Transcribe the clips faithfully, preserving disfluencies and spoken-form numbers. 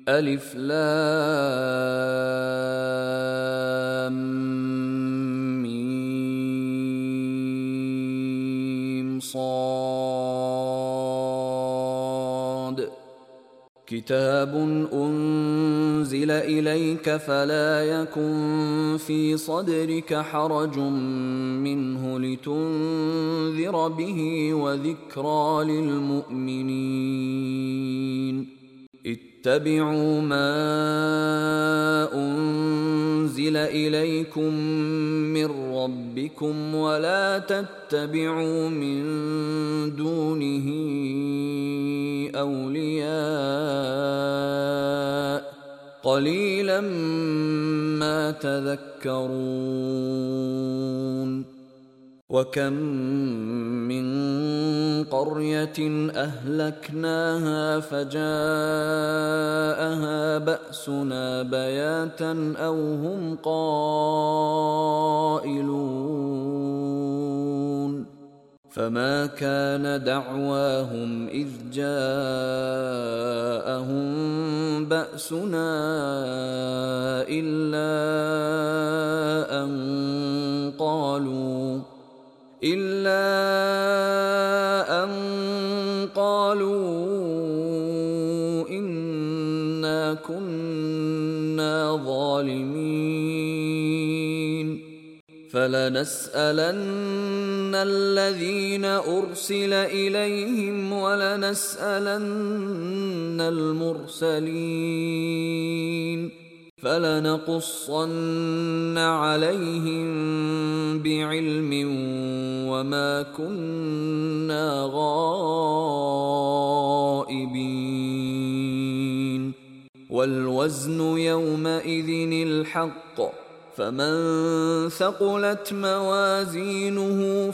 ألف لام ميم صاد كتاب أنزل إليك فلا يكن في صدرك حرج منه لتنذر به وذكرى للمؤمنين اتبعوا ما أنزل إليكم من ربكم ولا تتبعوا من دونه أولياء قليلا ما تذكرون وكم من قرية أهلكناها فجاءها بأسنا بياتا أو هم قائلون فما كان دعواهم إذ جاءهم بأسنا إلا أن قالوا إلا أن قالوا إنا كنا ظالمين فلنسألن الذين أرسل إليهم ولنسألن المرسلين فلنقصن عليهم بعلم وما كنا غائبين والوزن يومئذ الحق فمن ثقلت موازينه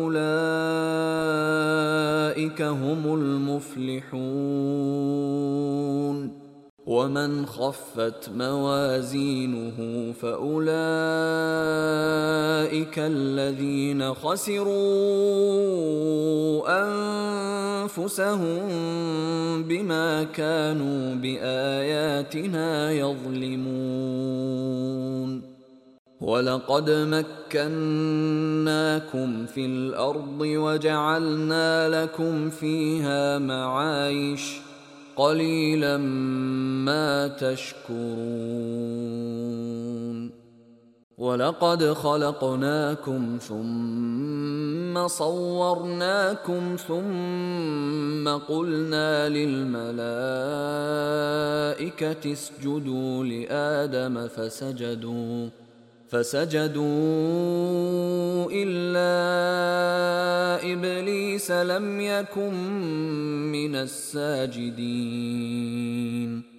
فأولئك هم المفلحون ومن خفت موازينه فأولئك الذين خسروا أنفسهم بما كانوا بآياتنا يظلمون ولقد مكناكم في الأرض وجعلنا لكم فيها معايش قليلا ما تشكرون ولقد خلقناكم ثم صورناكم ثم قلنا للملائكة اسجدوا لآدم فسجدوا فسجدوا إلا إبليس لم يكن من الساجدين